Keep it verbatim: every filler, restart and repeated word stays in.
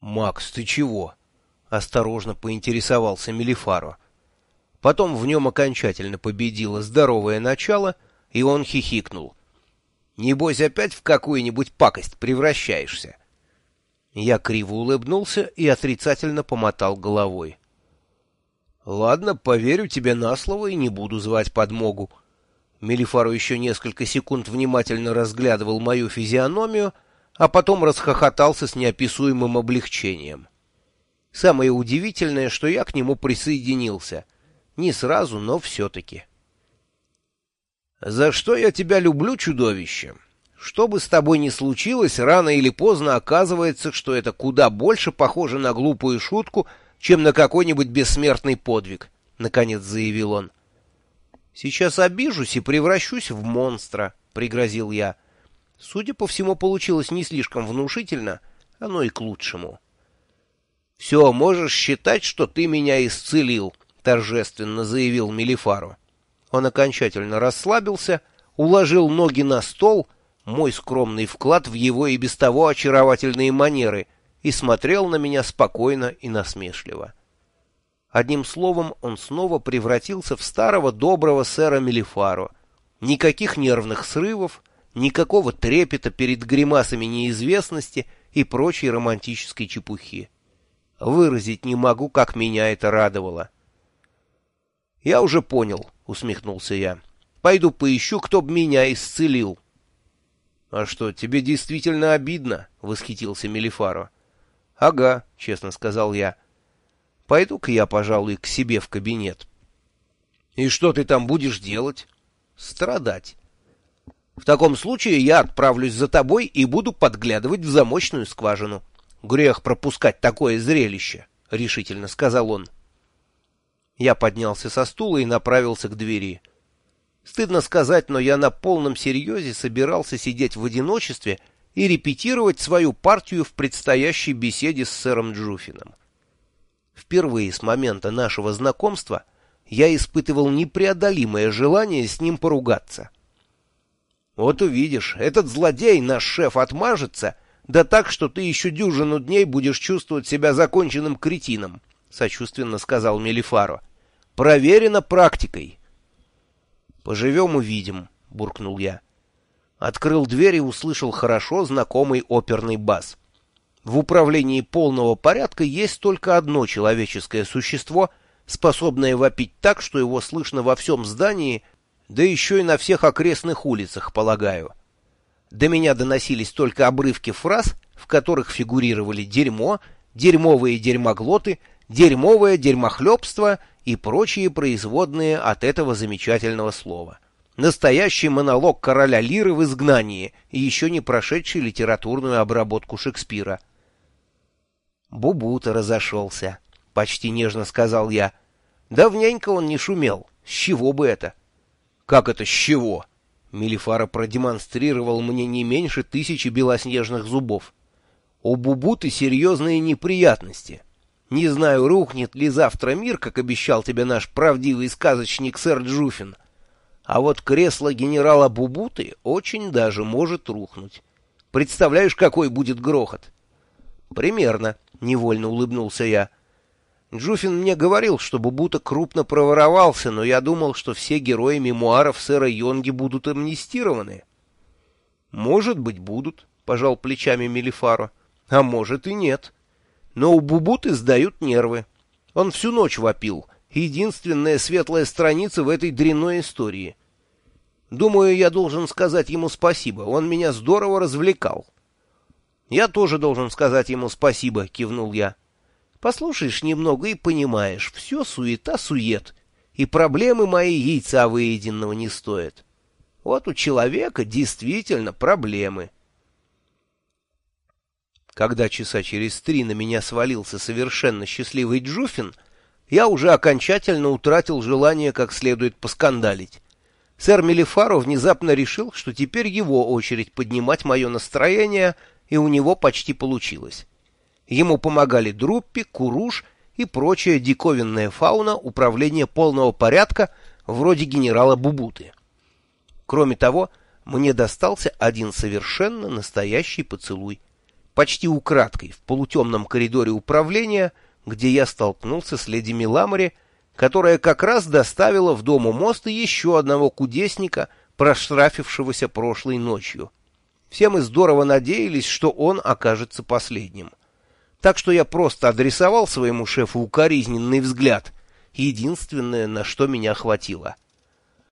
«Макс, ты чего?» — осторожно поинтересовался Мелифаро. Потом в нем окончательно победило здоровое начало, и он хихикнул. «Небось, опять в какую-нибудь пакость превращаешься?» Я криво улыбнулся и отрицательно помотал головой. «Ладно, поверю тебе на слово и не буду звать подмогу». Мелифаро еще несколько секунд внимательно разглядывал мою физиономию, а потом расхохотался с неописуемым облегчением. Самое удивительное, что я к нему присоединился. Не сразу, но все-таки. «За что я тебя люблю, чудовище? Что бы с тобой ни случилось, рано или поздно оказывается, что это куда больше похоже на глупую шутку, чем на какой-нибудь бессмертный подвиг», — наконец заявил он. «Сейчас обижусь и превращусь в монстра», — пригрозил я. Судя по всему, получилось не слишком внушительно, оно и к лучшему. «Все, можешь считать, что ты меня исцелил», — торжественно заявил Мелифаро. Он окончательно расслабился, уложил ноги на стол, мой скромный вклад в его и без того очаровательные манеры, и смотрел на меня спокойно и насмешливо. Одним словом, он снова превратился в старого доброго сэра Мелифаро. Никаких нервных срывов, никакого трепета перед гримасами неизвестности и прочей романтической чепухи. Выразить не могу, как меня это радовало. «Я уже понял», — усмехнулся я. «Пойду поищу, кто б меня исцелил». «А что, тебе действительно обидно?» — восхитился Мелифаро. «Ага», — честно сказал я. «Пойду-ка я, пожалуй, к себе в кабинет». «И что ты там будешь делать?» «Страдать». «В таком случае я отправлюсь за тобой и буду подглядывать в замочную скважину. Грех пропускать такое зрелище», — решительно сказал он. Я поднялся со стула и направился к двери. Стыдно сказать, но я на полном серьезе собирался сидеть в одиночестве и репетировать свою партию в предстоящей беседе с сэром Джуффином. Впервые с момента нашего знакомства я испытывал непреодолимое желание с ним поругаться. «Вот увидишь, этот злодей, наш шеф, отмажется, да так, что ты еще дюжину дней будешь чувствовать себя законченным кретином», — сочувственно сказал Мелифаро. «Проверено практикой». «Поживем — увидим», — буркнул я. Открыл дверь и услышал хорошо знакомый оперный бас. В управлении полного порядка есть только одно человеческое существо, способное вопить так, что его слышно во всем здании, да еще и на всех окрестных улицах, полагаю. До меня доносились только обрывки фраз, в которых фигурировали дерьмо, дерьмовые дерьмоглоты, дерьмовое дерьмохлебство и прочие производные от этого замечательного слова. Настоящий монолог короля Лиры в изгнании и еще не прошедший литературную обработку Шекспира. «Бубута разошелся», — почти нежно сказал я. «Давненько он не шумел. С чего бы это?» «Как это с чего?» Мелифаро продемонстрировал мне не меньше тысячи белоснежных зубов. «У Бубуты серьезные неприятности. Не знаю, рухнет ли завтра мир, как обещал тебе наш правдивый сказочник сэр Джуффин. А вот кресло генерала Бубуты очень даже может рухнуть. Представляешь, какой будет грохот?» «Примерно», — невольно улыбнулся я. Джуффин мне говорил, что Бубута крупно проворовался, но я думал, что все герои мемуаров сэра Йонги будут амнистированы. «Может быть, будут», — пожал плечами Мелифаро. «А может и нет. Но у Бубуты сдают нервы. Он всю ночь вопил. Единственная светлая страница в этой дрянной истории. Думаю, я должен сказать ему спасибо. Он меня здорово развлекал». «Я тоже должен сказать ему спасибо», — кивнул я. «Послушаешь немного и понимаешь, все суета-сует, и проблемы мои яйца выеденного не стоят. Вот у человека действительно проблемы». Когда часа через три на меня свалился совершенно счастливый Джуффин, я уже окончательно утратил желание как следует поскандалить. Сэр Мелифаро внезапно решил, что теперь его очередь поднимать мое настроение, и у него почти получилось. Ему помогали Друппи, Куруш и прочая диковинная фауна управления полного порядка, вроде генерала Бубуты. Кроме того, мне достался один совершенно настоящий поцелуй. почти украдкой, в полутемном коридоре управления, где я столкнулся с леди Миламори, которая как раз доставила в дом у моста еще одного кудесника, проштрафившегося прошлой ночью. Все мы здорово надеялись, что он окажется последним. Так что я просто адресовал своему шефу укоризненный взгляд, единственное, на что меня хватило.